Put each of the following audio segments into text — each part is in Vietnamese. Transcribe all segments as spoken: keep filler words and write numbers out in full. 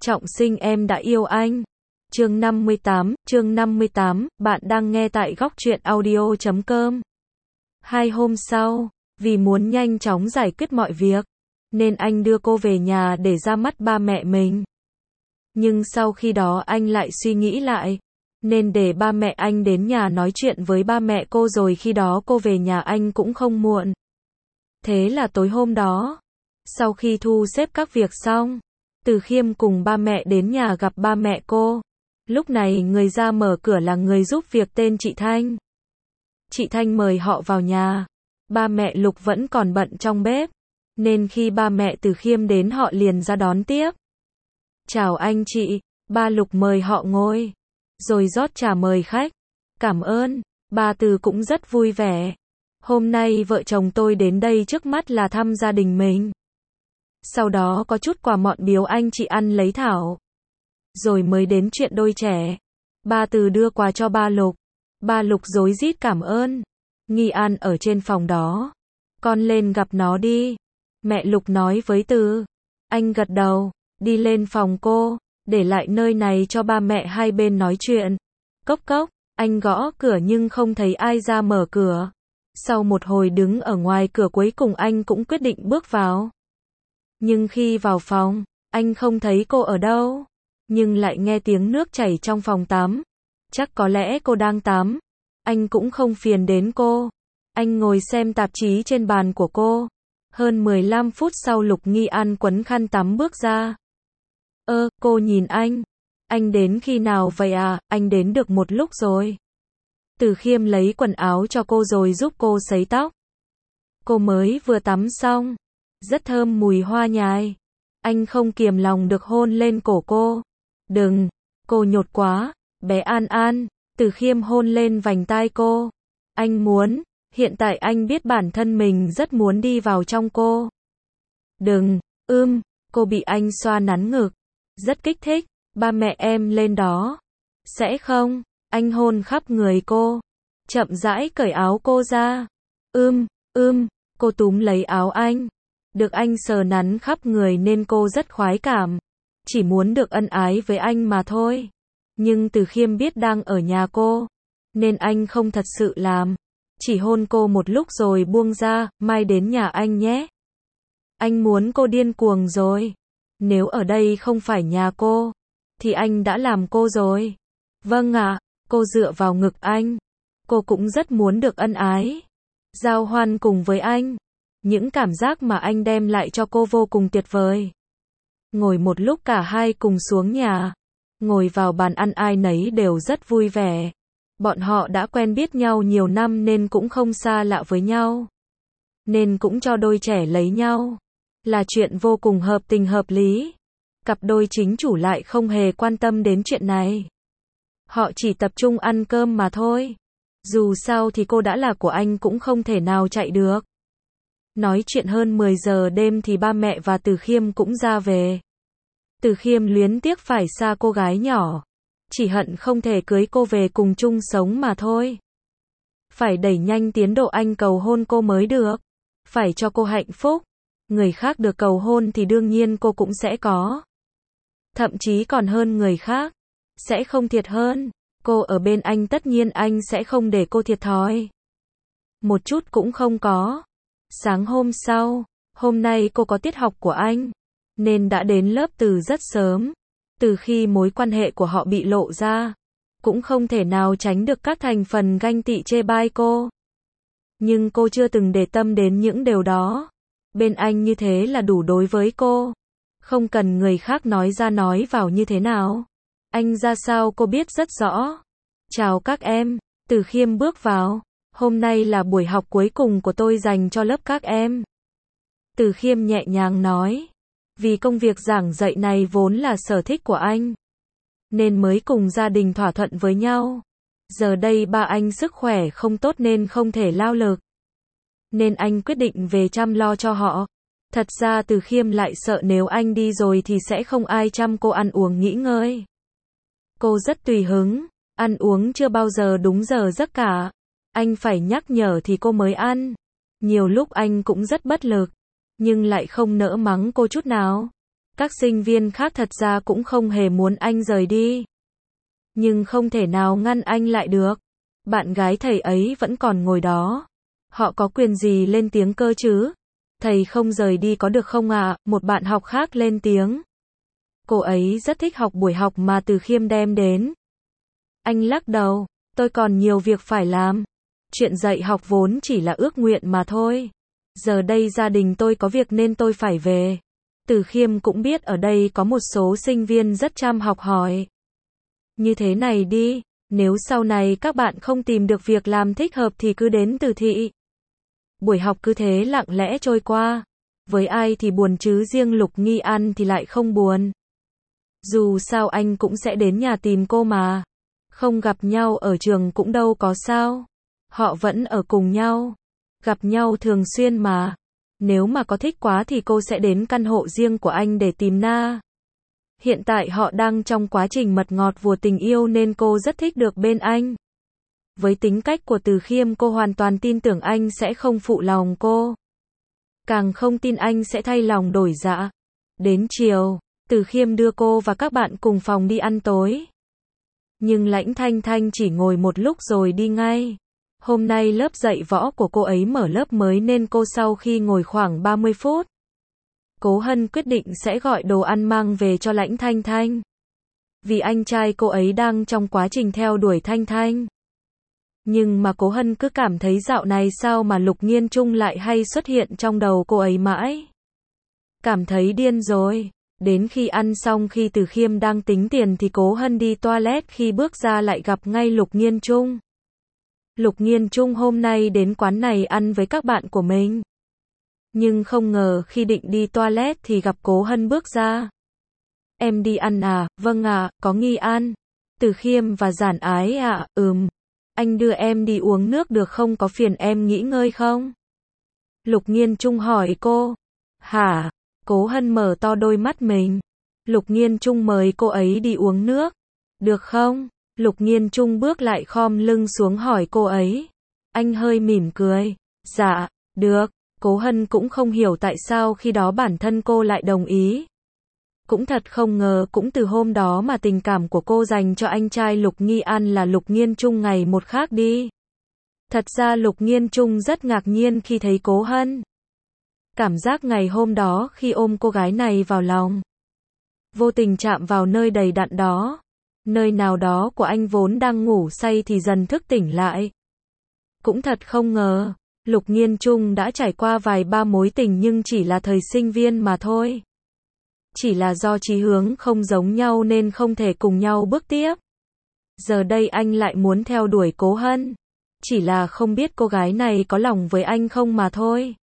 Trọng sinh em đã yêu anh. Chương năm mươi tám, chương năm mươi tám, bạn đang nghe tại góc truyện audio chấm com. Hai hôm sau, vì muốn nhanh chóng giải quyết mọi việc, nên anh đưa cô về nhà để ra mắt ba mẹ mình. Nhưng sau khi đó anh lại suy nghĩ lại, nên để ba mẹ anh đến nhà nói chuyện với ba mẹ cô rồi khi đó cô về nhà anh cũng không muộn. Thế là tối hôm đó, sau khi thu xếp các việc xong, Từ Khiêm cùng ba mẹ đến nhà gặp ba mẹ cô. Lúc này người ra mở cửa là người giúp việc tên chị Thanh. Chị Thanh mời họ vào nhà. Ba mẹ Lục vẫn còn bận trong bếp, nên khi ba mẹ Từ Khiêm đến họ liền ra đón tiếp. Chào anh chị, ba Lục mời họ ngồi, rồi rót trà mời khách. Cảm ơn, ba Từ cũng rất vui vẻ. Hôm nay vợ chồng tôi đến đây trước mắt là thăm gia đình mình. Sau đó có chút quà mọn biếu anh chị ăn lấy thảo. Rồi mới đến chuyện đôi trẻ. Ba Từ đưa quà cho ba Lục. Ba Lục rối rít cảm ơn. Nghi An ở trên phòng đó. Con lên gặp nó đi. Mẹ Lục nói với Từ. Anh gật đầu, đi lên phòng cô, để lại nơi này cho ba mẹ hai bên nói chuyện. Cốc cốc, anh gõ cửa nhưng không thấy ai ra mở cửa. Sau một hồi đứng ở ngoài cửa cuối cùng anh cũng quyết định bước vào. Nhưng khi vào phòng, anh không thấy cô ở đâu. Nhưng lại nghe tiếng nước chảy trong phòng tắm. Chắc có lẽ cô đang tắm. Anh cũng không phiền đến cô. Anh ngồi xem tạp chí trên bàn của cô. Hơn mười lăm phút sau Lục Nghi An quấn khăn tắm bước ra. Ơ, cô nhìn anh. Anh đến khi nào vậy à? Anh đến được một lúc rồi. Từ Khiêm lấy quần áo cho cô rồi giúp cô sấy tóc. Cô mới vừa tắm xong. Rất thơm mùi hoa nhài. Anh không kiềm lòng được hôn lên cổ cô. Đừng, cô nhột quá, bé An An. Từ Khiêm hôn lên vành tai cô. Anh muốn, hiện tại anh biết bản thân mình rất muốn đi vào trong cô. Đừng, ưm, cô bị anh xoa nắn ngực. Rất kích thích, ba mẹ em lên đó. Sẽ không, anh hôn khắp người cô. Chậm rãi cởi áo cô ra. Ưm, ưm, cô túm lấy áo anh. Được anh sờ nắn khắp người nên cô rất khoái cảm. Chỉ muốn được ân ái với anh mà thôi. Nhưng Từ Khiêm biết đang ở nhà cô, nên anh không thật sự làm. Chỉ hôn cô một lúc rồi buông ra, mai đến nhà anh nhé. Anh muốn cô điên cuồng rồi. Nếu ở đây không phải nhà cô, thì anh đã làm cô rồi. Vâng ạ, cô dựa vào ngực anh. Cô cũng rất muốn được ân ái. Giao hoan cùng với anh. Những cảm giác mà anh đem lại cho cô vô cùng tuyệt vời. Ngồi một lúc cả hai cùng xuống nhà. Ngồi vào bàn ăn ai nấy đều rất vui vẻ. Bọn họ đã quen biết nhau nhiều năm nên cũng không xa lạ với nhau. Nên cũng cho đôi trẻ lấy nhau. Là chuyện vô cùng hợp tình hợp lý. Cặp đôi chính chủ lại không hề quan tâm đến chuyện này. Họ chỉ tập trung ăn cơm mà thôi. Dù sao thì cô đã là của anh cũng không thể nào chạy được. Nói chuyện hơn mười giờ đêm thì ba mẹ và Từ Khiêm cũng ra về. Từ Khiêm luyến tiếc phải xa cô gái nhỏ. Chỉ hận không thể cưới cô về cùng chung sống mà thôi. Phải đẩy nhanh tiến độ anh cầu hôn cô mới được. Phải cho cô hạnh phúc. Người khác được cầu hôn thì đương nhiên cô cũng sẽ có. Thậm chí còn hơn người khác. Sẽ không thiệt hơn. Cô ở bên anh tất nhiên anh sẽ không để cô thiệt thòi. Một chút cũng không có. Sáng hôm sau, hôm nay cô có tiết học của anh, nên đã đến lớp từ rất sớm. Từ khi mối quan hệ của họ bị lộ ra, cũng không thể nào tránh được các thành phần ganh tị chê bai cô. Nhưng cô chưa từng để tâm đến những điều đó. Bên anh như thế là đủ đối với cô. Không cần người khác nói ra nói vào như thế nào. Anh ra sao cô biết rất rõ. Chào các em, Từ Khiêm bước vào. Hôm nay là buổi học cuối cùng của tôi dành cho lớp các em. Từ Khiêm nhẹ nhàng nói. Vì công việc giảng dạy này vốn là sở thích của anh, nên mới cùng gia đình thỏa thuận với nhau. Giờ đây ba anh sức khỏe không tốt nên không thể lao lực. Nên anh quyết định về chăm lo cho họ. Thật ra Từ Khiêm lại sợ nếu anh đi rồi thì sẽ không ai chăm cô ăn uống nghỉ ngơi. Cô rất tùy hứng, ăn uống chưa bao giờ đúng giờ giấc cả. Anh phải nhắc nhở thì cô mới ăn. Nhiều lúc anh cũng rất bất lực, nhưng lại không nỡ mắng cô chút nào. Các sinh viên khác thật ra cũng không hề muốn anh rời đi. Nhưng không thể nào ngăn anh lại được. Bạn gái thầy ấy vẫn còn ngồi đó. Họ có quyền gì lên tiếng cơ chứ? Thầy không rời đi có được không ạ? À? Một bạn học khác lên tiếng. Cô ấy rất thích học buổi học mà Từ Khiêm đem đến. Anh lắc đầu, tôi còn nhiều việc phải làm. Chuyện dạy học vốn chỉ là ước nguyện mà thôi. Giờ đây gia đình tôi có việc nên tôi phải về. Từ Khiêm cũng biết ở đây có một số sinh viên rất chăm học hỏi. Như thế này đi, nếu sau này các bạn không tìm được việc làm thích hợp thì cứ đến Từ Thị. Buổi học cứ thế lặng lẽ trôi qua. Với ai thì buồn chứ riêng Lục Nghi An thì lại không buồn. Dù sao anh cũng sẽ đến nhà tìm cô mà. Không gặp nhau ở trường cũng đâu có sao. Họ vẫn ở cùng nhau. Gặp nhau thường xuyên mà. Nếu mà có thích quá thì cô sẽ đến căn hộ riêng của anh để tìm Na. Hiện tại họ đang trong quá trình mật ngọt vùa tình yêu nên cô rất thích được bên anh. Với tính cách của Từ Khiêm cô hoàn toàn tin tưởng anh sẽ không phụ lòng cô. Càng không tin anh sẽ thay lòng đổi dạ. Đến chiều, Từ Khiêm đưa cô và các bạn cùng phòng đi ăn tối. Nhưng Lãnh Thanh Thanh chỉ ngồi một lúc rồi đi ngay. Hôm nay lớp dạy võ của cô ấy mở lớp mới nên cô sau khi ngồi khoảng ba mươi phút. Cố Hân quyết định sẽ gọi đồ ăn mang về cho Lãnh Thanh Thanh. Vì anh trai cô ấy đang trong quá trình theo đuổi Thanh Thanh. Nhưng mà Cố Hân cứ cảm thấy dạo này sao mà Lục Nghiên Trung lại hay xuất hiện trong đầu cô ấy mãi. Cảm thấy điên rồi. Đến khi ăn xong khi Từ Khiêm đang tính tiền thì Cố Hân đi toilet khi bước ra lại gặp ngay Lục Nghiên Trung. Lục Nghiên Trung hôm nay đến quán này ăn với các bạn của mình. Nhưng không ngờ khi định đi toilet thì gặp Cố Hân bước ra. Em đi ăn à? Vâng ạ, à, có Nghi An. Từ Khiêm và Giản Ái ạ, à, ừm. Anh đưa em đi uống nước được không, có phiền em nghỉ ngơi không? Lục Nghiên Trung hỏi cô. Hả? Cố Hân mở to đôi mắt mình. Lục Nghiên Trung mời cô ấy đi uống nước. Được không? Lục Nghiên Trung bước lại khom lưng xuống hỏi cô ấy. Anh hơi mỉm cười. Dạ, được. Cố Hân cũng không hiểu tại sao khi đó bản thân cô lại đồng ý. Cũng thật không ngờ cũng từ hôm đó mà tình cảm của cô dành cho anh trai Lục Nghi An là Lục Nghiên Trung ngày một khác đi. Thật ra Lục Nghiên Trung rất ngạc nhiên khi thấy Cố Hân. Cảm giác ngày hôm đó khi ôm cô gái này vào lòng. Vô tình chạm vào nơi đầy đặn đó. Nơi nào đó của anh vốn đang ngủ say thì dần thức tỉnh lại. Cũng thật không ngờ, Lục Nghiên Trung đã trải qua vài ba mối tình nhưng chỉ là thời sinh viên mà thôi. Chỉ là do chí hướng không giống nhau nên không thể cùng nhau bước tiếp. Giờ đây anh lại muốn theo đuổi Cố Hân. Chỉ là không biết cô gái này có lòng với anh không mà thôi.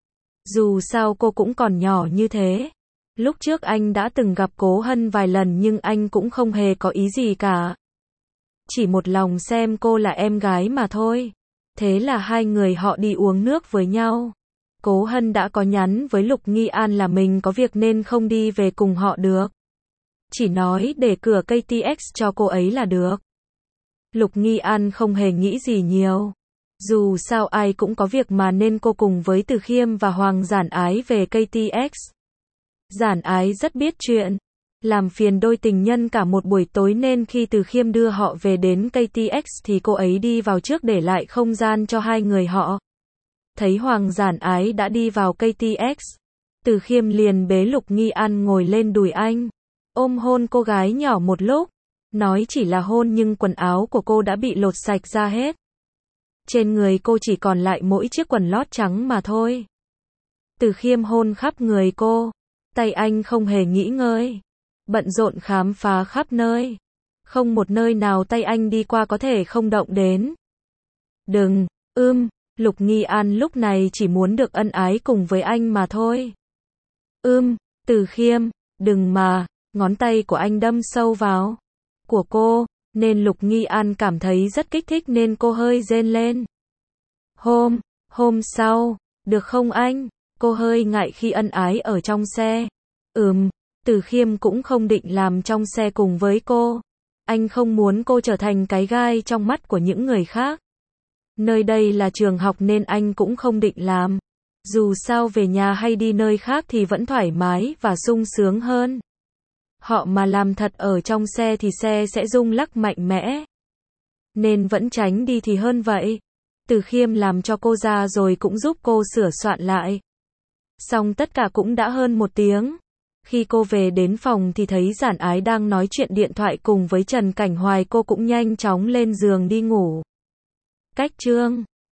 Dù sao cô cũng còn nhỏ như thế. Lúc trước anh đã từng gặp Cố Hân vài lần nhưng anh cũng không hề có ý gì cả. Chỉ một lòng xem cô là em gái mà thôi. Thế là hai người họ đi uống nước với nhau. Cố Hân đã có nhắn với Lục Nghi An là mình có việc nên không đi về cùng họ được. Chỉ nói để cửa ca tê ích cho cô ấy là được. Lục Nghi An không hề nghĩ gì nhiều. Dù sao ai cũng có việc mà nên cô cùng với Từ Khiêm và Hoàng Giản Ái về ca tê ích. Giản Ái rất biết chuyện. Làm phiền đôi tình nhân cả một buổi tối nên khi Từ Khiêm đưa họ về đến ca tê ích thì cô ấy đi vào trước để lại không gian cho hai người họ. Thấy Hoàng Giản Ái đã đi vào ca tê ích. Từ Khiêm liền bế Lục Nghi An ngồi lên đùi anh. Ôm hôn cô gái nhỏ một lúc. Nói chỉ là hôn nhưng quần áo của cô đã bị lột sạch ra hết. Trên người cô chỉ còn lại mỗi chiếc quần lót trắng mà thôi. Từ Khiêm hôn khắp người cô. Tay anh không hề nghỉ ngơi. Bận rộn khám phá khắp nơi. Không một nơi nào tay anh đi qua có thể không động đến. Đừng, ưm, Lục Nghi An lúc này chỉ muốn được ân ái cùng với anh mà thôi. Ưm, Từ Khiêm, đừng mà, ngón tay của anh đâm sâu vào. Của cô, nên Lục Nghi An cảm thấy rất kích thích nên cô hơi rên lên. Hôm, hôm sau, được không anh? Cô hơi ngại khi ân ái ở trong xe. Ừm, Từ Khiêm cũng không định làm trong xe cùng với cô. Anh không muốn cô trở thành cái gai trong mắt của những người khác. Nơi đây là trường học nên anh cũng không định làm. Dù sao về nhà hay đi nơi khác thì vẫn thoải mái và sung sướng hơn. Họ mà làm thật ở trong xe thì xe sẽ rung lắc mạnh mẽ. Nên vẫn tránh đi thì hơn vậy. Từ Khiêm làm cho cô ra rồi cũng giúp cô sửa soạn lại. Xong tất cả cũng đã hơn một tiếng. Khi cô về đến phòng thì thấy Giản Ái đang nói chuyện điện thoại cùng với Trần Cảnh Hoài, cô cũng nhanh chóng lên giường đi ngủ. Cách chương